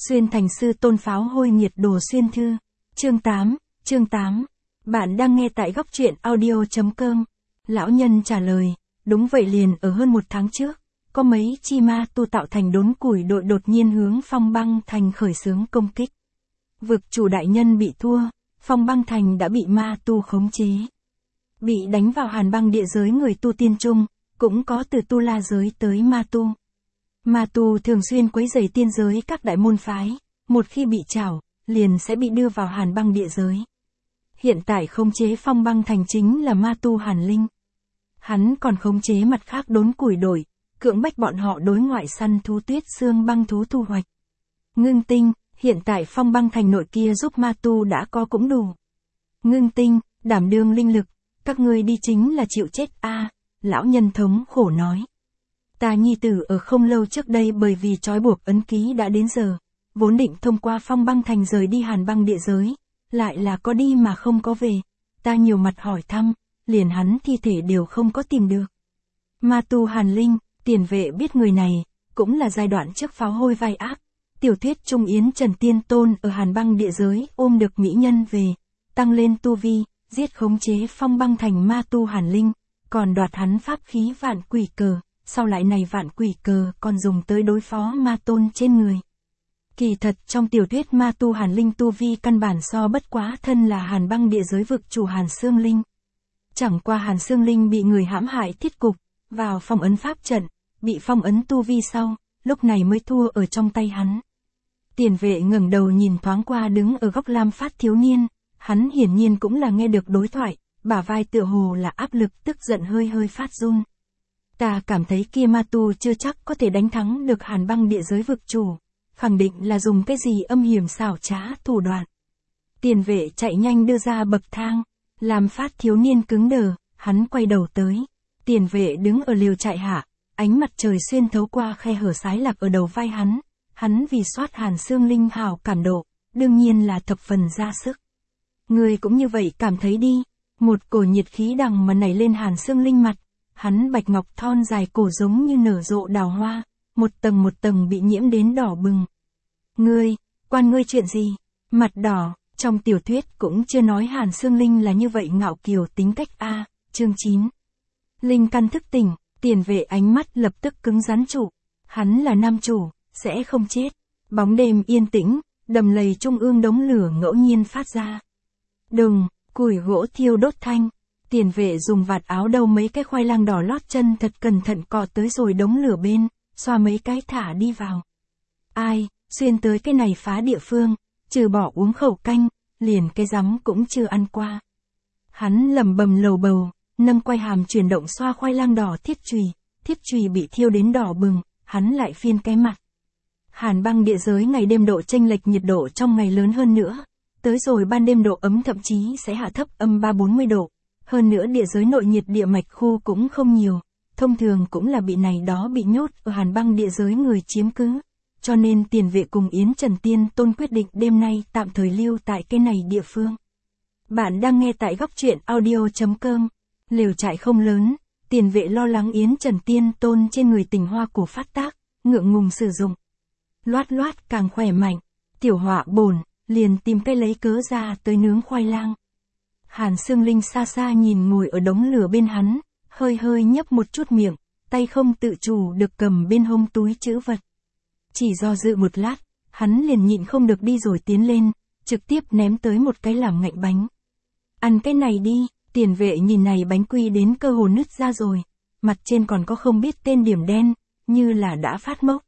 Xuyên thành sư tôn pháo hôi nhiệt đồ xuyên thư. Chương 8. Bạn đang nghe tại góc truyện audio.com. Lão nhân trả lời, đúng vậy, liền ở hơn một tháng trước, có mấy chi ma tu tạo thành đốn củi đội đột nhiên hướng Phong Băng Thành khởi xướng công kích. Vực chủ đại nhân bị thua, Phong Băng Thành đã bị ma tu khống chế. Bị đánh vào hàn băng địa giới người tu tiên trung, cũng có từ tu la giới tới ma tu. Ma tu thường xuyên quấy rầy tiên giới các đại môn phái, một khi bị trảo, liền sẽ bị đưa vào hàn băng địa giới. Hiện tại khống chế Phong Băng Thành chính là ma tu Hàn Linh. Hắn còn khống chế mặt khác đốn củi đội, cưỡng bách bọn họ đối ngoại săn thú tuyết xương băng thú thu hoạch. Ngưng tinh, hiện tại Phong Băng Thành nội kia giúp ma tu đã có cũng đủ. Ngưng tinh, đảm đương linh lực, các ngươi đi chính là chịu chết a. Lão nhân thống khổ nói. Ta nhi tử ở không lâu trước đây bởi vì trói buộc ấn ký đã đến giờ, vốn định thông qua Phong Băng Thành rời đi hàn băng địa giới, lại là có đi mà không có về. Ta nhiều mặt hỏi thăm, liền hắn thi thể đều không có tìm được. Ma tu Hàn Linh, Tiền Vệ biết người này, cũng là giai đoạn trước pháo hôi vai ác. Tiểu thuyết Trung Yến Trần Tiên Tôn ở hàn băng địa giới ôm được mỹ nhân về, tăng lên tu vi, giết khống chế Phong Băng Thành ma tu Hàn Linh, còn đoạt hắn pháp khí vạn quỷ cờ, sau lại này vạn quỷ cờ còn dùng tới đối phó ma tôn trên người. Kỳ thật trong tiểu thuyết ma tu Hàn Linh tu vi căn bản so bất quá thân là hàn băng địa giới vực chủ Hàn Xương Linh. Chẳng qua Hàn Xương Linh bị người hãm hại thiết cục, vào phong ấn pháp trận, bị phong ấn tu vi sau, lúc này mới thua ở trong tay hắn. Tiền Vệ ngẩng đầu nhìn thoáng qua đứng ở góc lam phát thiếu niên, hắn hiển nhiên cũng là nghe được đối thoại, bả vai tựa hồ là áp lực tức giận hơi hơi phát run. Ta cảm thấy kia ma tu chưa chắc có thể đánh thắng được hàn băng địa giới vực chủ, khẳng định là dùng cái gì âm hiểm xảo trá thủ đoạn. Tiền Vệ chạy nhanh đưa ra bậc thang, làm phát thiếu niên cứng đờ, hắn quay đầu tới. Tiền Vệ đứng ở liều trại hạ, ánh mặt trời xuyên thấu qua khe hở sái lạc ở đầu vai hắn vì soát Hàn Xương Linh hảo cảm độ, đương nhiên là thập phần ra sức. Người cũng như vậy cảm thấy đi, một cổ nhiệt khí đằng mà nảy lên Hàn Xương Linh mặt, hắn bạch ngọc thon dài cổ giống như nở rộ đào hoa, một tầng bị nhiễm đến đỏ bừng. Ngươi, quan ngươi chuyện gì? Mặt đỏ, trong tiểu thuyết cũng chưa nói Hàn Xương Linh là như vậy ngạo kiều tính cách a. Chương 9. Linh căn thức tỉnh, Tiền Vệ ánh mắt lập tức cứng rắn trụ, hắn là nam chủ, sẽ không chết. Bóng đêm yên tĩnh, đầm lầy trung ương đống lửa ngẫu nhiên phát ra. Đùng, củi gỗ thiêu đốt thanh. Tiền Vệ dùng vạt áo đầu mấy cái khoai lang đỏ lót chân thật cẩn thận cọ tới rồi đống lửa bên, xoa mấy cái thả đi vào. Ai, xuyên tới cái này phá địa phương, trừ bỏ uống khẩu canh, liền cái rắm cũng chưa ăn qua. Hắn lẩm bẩm lầu bầu, nâng quay hàm chuyển động xoa khoai lang đỏ thiết chùy bị thiêu đến đỏ bừng, hắn lại phiên cái mặt. Hàn băng địa giới ngày đêm độ chênh lệch nhiệt độ trong ngày lớn hơn nữa, tới rồi ban đêm độ ấm thậm chí sẽ hạ thấp âm 3-40 độ. Hơn nữa địa giới nội nhiệt địa mạch khu cũng không nhiều, thông thường cũng là bị này đó bị nhốt ở hàn băng địa giới người chiếm cứ. Cho nên Tiền Vệ cùng Yến Trần Tiên Tôn quyết định đêm nay tạm thời lưu tại cái này địa phương. Bạn đang nghe tại góc truyện audio.com. Lều trại không lớn, Tiền Vệ lo lắng Yến Trần Tiên Tôn trên người tình hoa cổ phát tác, ngượng ngùng sử dụng. Loát càng khỏe mạnh, tiểu họa bổn, liền tìm cây lấy cớ ra tới nướng khoai lang. Hàn Xương Linh xa xa nhìn ngồi ở đống lửa bên hắn, hơi nhấp một chút miệng, tay không tự chủ được cầm bên hông túi trữ vật. Chỉ do dự một lát, hắn liền nhịn không được đi rồi tiến lên, trực tiếp ném tới một cái làm ngạnh bánh. Ăn cái này đi. Tiền Vệ nhìn này bánh quy đến cơ hồ nứt ra rồi, mặt trên còn có không biết tên điểm đen, như là đã phát mốc.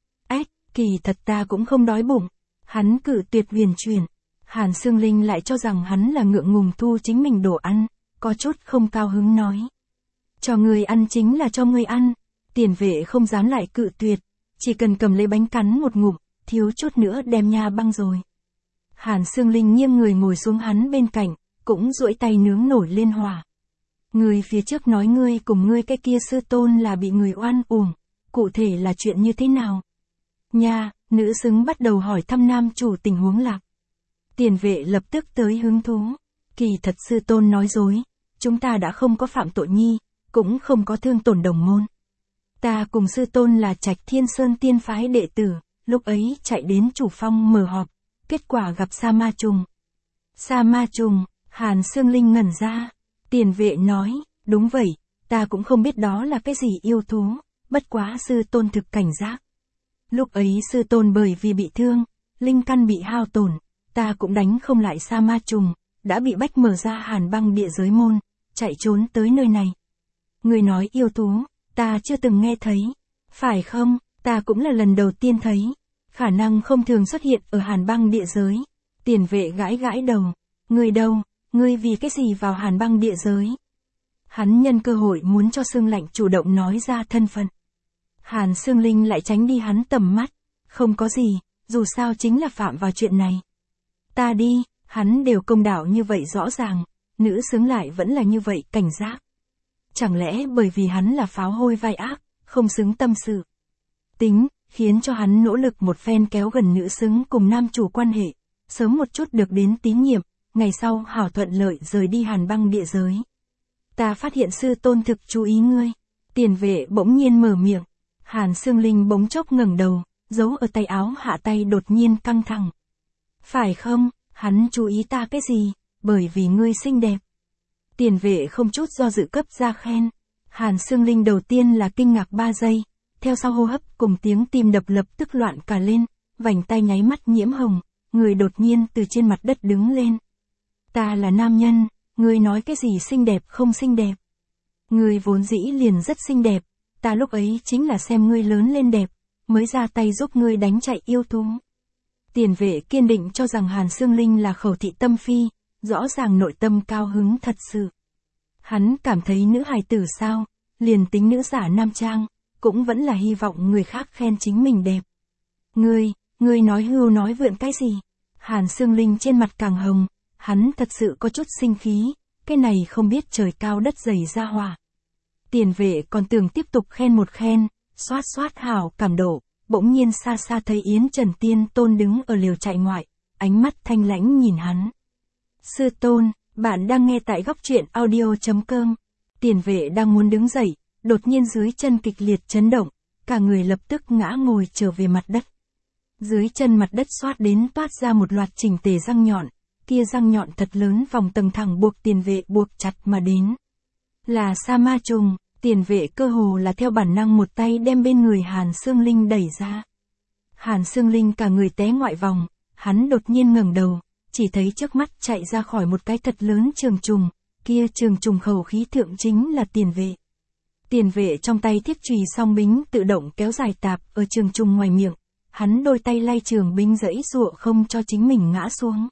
Kỳ thật ta cũng không đói bụng. Hắn cự tuyệt huyền chuyển. Hàn Xương Linh lại cho rằng hắn là ngượng ngùng thu chính mình đồ ăn, có chút không cao hứng nói. Cho người ăn chính là cho người ăn. Tiền Vệ không dám lại cự tuyệt, chỉ cần cầm lấy bánh cắn một ngụm, thiếu chút nữa đem nha băng rồi. Hàn Xương Linh nghiêng người ngồi xuống hắn bên cạnh, cũng duỗi tay nướng nổi lên hỏa. Người phía trước nói ngươi cùng ngươi cái kia sư tôn là bị người oan uổng, cụ thể là chuyện như thế nào? Nha, nữ xứng bắt đầu hỏi thăm nam chủ tình huống lạc. Tiền Vệ lập tức tới hứng thú. Kỳ thật sư tôn nói dối, chúng ta đã không có phạm tội nhi, cũng không có thương tổn đồng môn. Ta cùng sư tôn là Trạch Thiên Sơn tiên phái đệ tử, lúc ấy chạy đến chủ phong mở họp, kết quả gặp sa ma trùng. Sa ma trùng, Hàn Sương Linh ngẩn ra, tiền vệ nói, đúng vậy, ta cũng không biết đó là cái gì yêu thú, bất quá sư tôn thực cảnh giác. Lúc ấy sư tôn bởi vì bị thương, linh căn bị hao tổn, ta cũng đánh không lại sa ma trùng, đã bị bách mở ra Hàn Băng địa giới môn, chạy trốn tới nơi này. Người nói yêu thú, ta chưa từng nghe thấy, phải không, ta cũng là lần đầu tiên thấy, khả năng không thường xuất hiện ở Hàn Băng địa giới. Tiền vệ gãi gãi đầu, người đâu, ngươi vì cái gì vào Hàn Băng địa giới? Hắn nhân cơ hội muốn cho Sương Lạnh chủ động nói ra thân phận. Hàn Sương Linh lại tránh đi hắn tầm mắt, không có gì, dù sao chính là phạm vào chuyện này. Ta đi, hắn đều công đạo như vậy rõ ràng, nữ xứng lại vẫn là như vậy cảnh giác. Chẳng lẽ bởi vì hắn là pháo hôi vai ác, không xứng tâm sự. Tính, khiến cho hắn nỗ lực một phen kéo gần nữ xứng cùng nam chủ quan hệ, sớm một chút được đến tín nhiệm, ngày sau hảo thuận lợi rời đi Hàn Băng địa giới. Ta phát hiện sư tôn thực chú ý ngươi. Tiền vệ bỗng nhiên mở miệng. Hàn Sương Linh bỗng chốc ngẩng đầu, giấu ở tay áo hạ tay đột nhiên căng thẳng. Phải không, hắn chú ý ta cái gì, bởi vì ngươi xinh đẹp. Tiền vệ không chút do dự cấp ra khen. Hàn Sương Linh đầu tiên là kinh ngạc 3 giây, theo sau hô hấp cùng tiếng tim đập lập tức loạn cả lên, vành tay nháy mắt nhiễm hồng, người đột nhiên từ trên mặt đất đứng lên. Ta là nam nhân, ngươi nói cái gì xinh đẹp không xinh đẹp. Ngươi vốn dĩ liền rất xinh đẹp, ta lúc ấy chính là xem ngươi lớn lên đẹp, mới ra tay giúp ngươi đánh chạy yêu thú. Tiền vệ kiên định cho rằng Hàn Sương Linh là khẩu thị tâm phi, rõ ràng nội tâm cao hứng thật sự. Hắn cảm thấy nữ hài tử sao, liền tính nữ giả nam trang, cũng vẫn là hy vọng người khác khen chính mình đẹp. Ngươi nói hưu nói vượn cái gì? Hàn Sương Linh trên mặt càng hồng, hắn thật sự có chút sinh khí, cái này không biết trời cao đất dày ra hỏa. Tiền vệ còn tưởng tiếp tục khen một khen, xoát xoát hảo cảm độ, bỗng nhiên xa xa thấy Yến Trần Tiên Tôn đứng ở liều chạy ngoại, ánh mắt thanh lãnh nhìn hắn. Sư Tôn, bạn đang nghe tại góc truyện audio.com. Tiền vệ đang muốn đứng dậy, đột nhiên dưới chân kịch liệt chấn động, cả người lập tức ngã ngồi trở về mặt đất. Dưới chân mặt đất xoát đến toát ra một loạt chỉnh tề răng nhọn, kia răng nhọn thật lớn vòng tầng thẳng buộc tiền vệ buộc chặt mà đến. Là sa ma trùng, tiền vệ cơ hồ là theo bản năng một tay đem bên người Hàn Sương Linh đẩy ra. Hàn Sương Linh cả người té ngoại vòng, hắn đột nhiên ngẩng đầu, chỉ thấy trước mắt chạy ra khỏi một cái thật lớn trường trùng, kia trường trùng khẩu khí thượng chính là tiền vệ. Tiền vệ trong tay thiết chùy song bính tự động kéo dài tạp ở trường trùng ngoài miệng, hắn đôi tay lay trường bính giãy giụa không cho chính mình ngã xuống.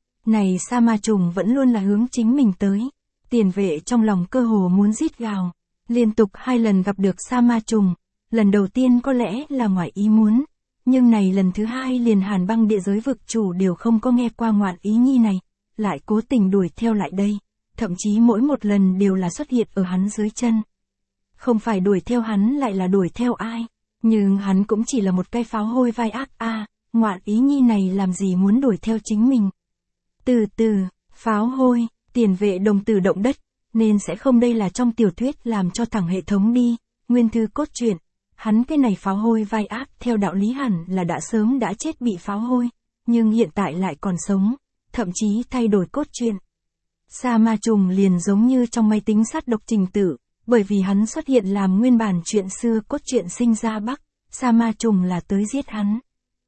Này sa ma trùng vẫn luôn là hướng chính mình tới, tiền vệ trong lòng cơ hồ muốn rít gào, liên tục 2 lần gặp được sa ma trùng, lần đầu tiên có lẽ là ngoài ý muốn, nhưng này lần thứ 2 liền Hàn Băng địa giới vực chủ đều không có nghe qua ngoạn ý nhi này, lại cố tình đuổi theo lại đây, thậm chí mỗi một lần đều là xuất hiện ở hắn dưới chân. Không phải đuổi theo hắn lại là đuổi theo ai, nhưng hắn cũng chỉ là một cái pháo hôi vai ác ngoạn ý nhi này làm gì muốn đuổi theo chính mình. Từ từ, pháo hôi, tiền vệ đồng tử động đất, nên sẽ không đây là trong tiểu thuyết làm cho thẳng hệ thống đi, nguyên thư cốt truyện, hắn cái này pháo hôi vai ác theo đạo lý hẳn là đã sớm đã chết bị pháo hôi, nhưng hiện tại lại còn sống, thậm chí thay đổi cốt truyện. Sa ma trùng liền giống như trong máy tính sát độc trình tự, bởi vì hắn xuất hiện làm nguyên bản chuyện xưa cốt truyện sinh ra Bắc, sa ma trùng là tới giết hắn.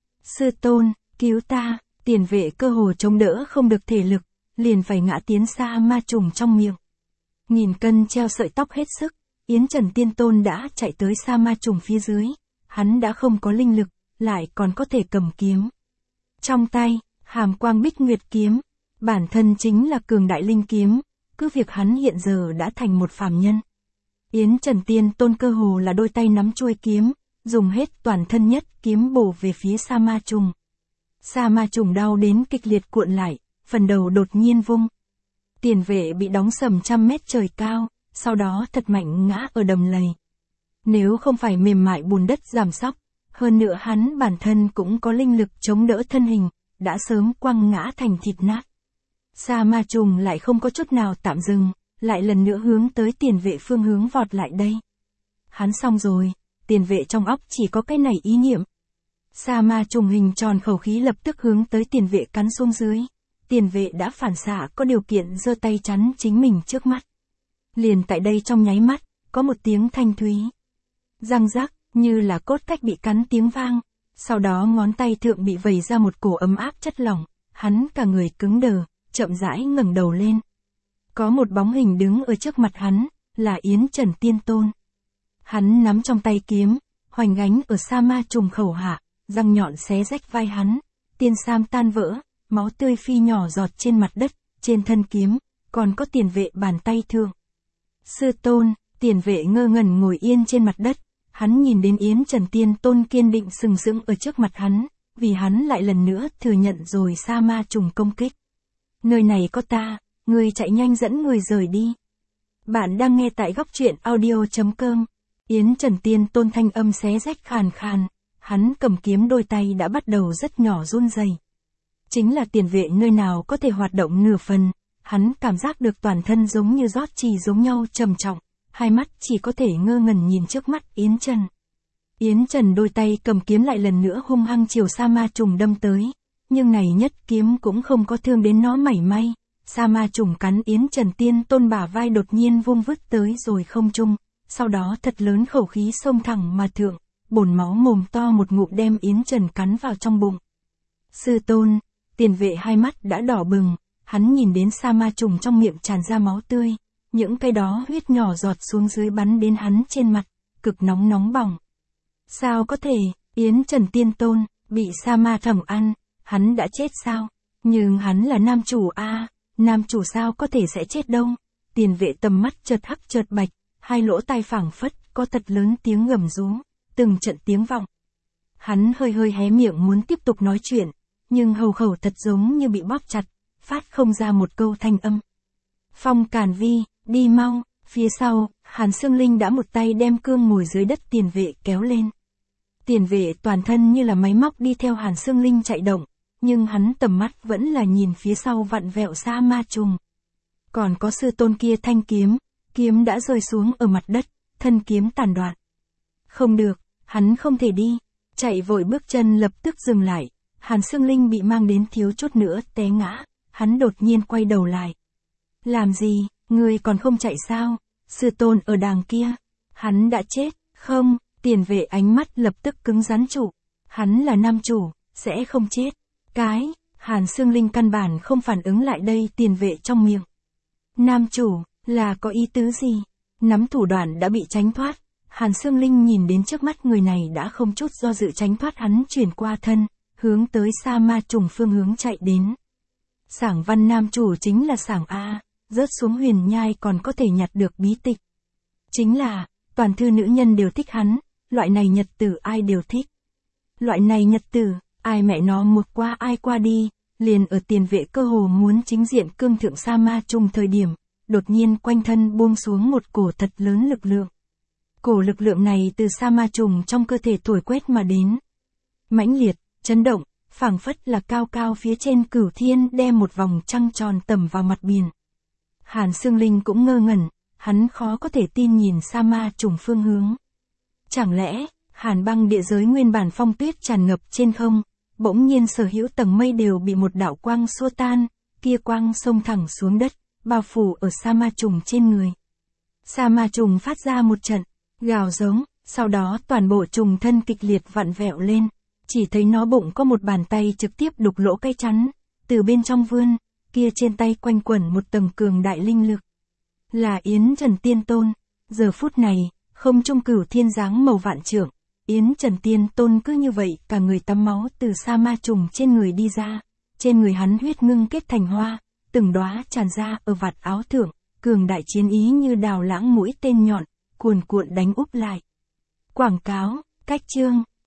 Sư Tôn, cứu ta, tiền vệ cơ hồ chống đỡ không được thể lực, liền phải ngã tiến sa ma trùng trong miệng. Nghìn cân treo sợi tóc hết sức, Yến Trần Tiên Tôn đã chạy tới sa ma trùng phía dưới, hắn đã không có linh lực, lại còn có thể cầm kiếm. Trong tay, hàm quang bích nguyệt kiếm, bản thân chính là cường đại linh kiếm, cứ việc hắn hiện giờ đã thành một phàm nhân. Yến Trần Tiên Tôn cơ hồ là đôi tay nắm chuôi kiếm, dùng hết toàn thân nhất kiếm bổ về phía sa ma trùng. Sa ma trùng đau đến kịch liệt cuộn lại, phần đầu đột nhiên vung. Tiền vệ bị đóng sầm trăm mét trời cao, sau đó thật mạnh ngã ở đầm lầy. Nếu không phải mềm mại bùn đất giảm sóc, hơn nữa hắn bản thân cũng có linh lực chống đỡ thân hình, đã sớm quăng ngã thành thịt nát. Sa ma trùng lại không có chút nào tạm dừng, lại lần nữa hướng tới tiền vệ phương hướng vọt lại đây. Hắn xong rồi, tiền vệ trong óc chỉ có cái này ý niệm. Sa ma trùng hình tròn khẩu khí lập tức hướng tới tiền vệ cắn xuống dưới. Tiền vệ đã phản xạ có điều kiện giơ tay chắn chính mình trước mắt. Liền tại đây trong nháy mắt, có một tiếng thanh thúy. Răng rắc, như là cốt cách bị cắn tiếng vang. Sau đó ngón tay thượng bị vẩy ra một cổ ấm áp chất lỏng, hắn cả người cứng đờ, chậm rãi ngẩng đầu lên. Có một bóng hình đứng ở trước mặt hắn, là Yến Trần Tiên Tôn. Hắn nắm trong tay kiếm, hoành gánh ở sa ma trùng khẩu hạ, răng nhọn xé rách vai hắn, tiên sam tan vỡ, máu tươi phi nhỏ giọt trên mặt đất, trên thân kiếm, còn có tiền vệ bàn tay thượng. Sư tôn, tiền vệ ngơ ngẩn ngồi yên trên mặt đất, hắn nhìn đến Yến Trần Tiên Tôn kiên định sừng sững ở trước mặt hắn, vì hắn lại lần nữa thừa nhận rồi sa ma trùng công kích. Nơi này có ta, người chạy nhanh dẫn người rời đi. Bạn đang nghe tại góc truyện audio.com. Yến Trần Tiên Tôn thanh âm xé rách khàn khàn, hắn cầm kiếm đôi tay đã bắt đầu rất nhỏ run rẩy. Chính là tiền vệ nơi nào có thể hoạt động nửa phần, hắn cảm giác được toàn thân giống như rót trì giống nhau trầm trọng, hai mắt chỉ có thể ngơ ngẩn nhìn trước mắt Yến Trần. Yến Trần đôi tay cầm kiếm lại lần nữa hung hăng chiều sa ma trùng đâm tới, nhưng này nhất kiếm cũng không có thương đến nó mảy may. Sa ma trùng cắn Yến Trần Tiên Tôn bả vai đột nhiên vung vứt tới rồi không trung, sau đó thật lớn khẩu khí xông thẳng mà thượng, bồn máu mồm to một ngụm đem Yến Trần cắn vào trong bụng. Sư tôn, tiền vệ hai mắt đã đỏ bừng, hắn nhìn đến sa ma trùng trong miệng tràn ra máu tươi, những cái đó huyết nhỏ giọt xuống dưới bắn đến hắn trên mặt, cực nóng nóng bỏng. Sao có thể, Yến Trần Tiên Tôn, bị sa ma thẩm ăn, hắn đã chết sao? Nhưng hắn là nam chủ a, nam chủ sao có thể sẽ chết đâu? Tiền vệ tầm mắt chợt hắc chợt bạch, hai lỗ tai phảng phất, có thật lớn tiếng gầm rú, từng trận tiếng vọng. Hắn hơi hơi hé miệng muốn tiếp tục nói chuyện, nhưng hầu khẩu thật giống như bị bóp chặt, phát không ra một câu thanh âm. Phong Càn Vi, đi mau, phía sau, Hàn Sương Linh đã một tay đem cương ngồi dưới đất tiền vệ kéo lên. Tiền vệ toàn thân như là máy móc đi theo Hàn Sương Linh chạy động, nhưng hắn tầm mắt vẫn là nhìn phía sau vặn vẹo sa ma trùng. Còn có sư tôn kia thanh kiếm, kiếm đã rơi xuống ở mặt đất, thân kiếm tàn đoạn. Không được, hắn không thể đi, chạy vội bước chân lập tức dừng lại, Hàn Sương Linh bị mang đến thiếu chút nữa té ngã, hắn đột nhiên quay đầu lại. Làm gì, người còn không chạy sao, sư tôn ở đàng kia, hắn đã chết, không, tiền vệ ánh mắt lập tức cứng rắn trụ, hắn là nam chủ, sẽ không chết. Hàn Sương Linh căn bản không phản ứng lại đây tiền vệ trong miệng. Nam chủ, là có ý tứ gì? Nắm thủ đoạn đã bị tránh thoát, Hàn Sương Linh nhìn đến trước mắt người này đã không chút do dự tránh thoát hắn chuyển qua thân, hướng tới sa ma trùng phương hướng chạy đến. Sảng Văn nam chủ chính là Sảng A, rớt xuống huyền nhai còn có thể nhặt được bí tịch. Chính là, toàn thư nữ nhân đều thích hắn, loại này nhật tử ai đều thích. Loại này nhật tử, ai mẹ nó một qua ai qua đi, liền ở tiền vệ cơ hồ muốn chính diện cương thượng sa ma trùng thời điểm, đột nhiên quanh thân buông xuống một cổ thật lớn lực lượng. Cổ lực lượng này từ sa ma trùng trong cơ thể thổi quét mà đến. Mãnh liệt, chấn động, phảng phất là cao cao phía trên cửu thiên đem một vòng trăng tròn tầm vào mặt biển. Hàn Sương Linh cũng ngơ ngẩn, hắn khó có thể tin nhìn sa ma trùng phương hướng. Chẳng lẽ, Hàn băng địa giới nguyên bản phong tuyết tràn ngập trên không, bỗng nhiên sở hữu tầng mây đều bị một đạo quang xua tan, kia quang xông thẳng xuống đất, bao phủ ở sa ma trùng trên người. Sa ma trùng phát ra một trận gào giống, sau đó toàn bộ trùng thân kịch liệt vặn vẹo lên, chỉ thấy nó bụng có một bàn tay trực tiếp đục lỗ cái chắn, từ bên trong vươn, kia trên tay quanh quẩn một tầng cường đại linh lực. Là Yến Trần Tiên Tôn, giờ phút này, không trung cửu thiên dáng màu vạn trượng, Yến Trần Tiên Tôn cứ như vậy cả người tắm máu từ sa ma trùng trên người đi ra, trên người hắn huyết ngưng kết thành hoa, từng đóa tràn ra ở vạt áo thượng, cường đại chiến ý như đào lãng mũi tên nhọn, cuồn cuộn đánh úp lại. Quảng cáo, cách chương.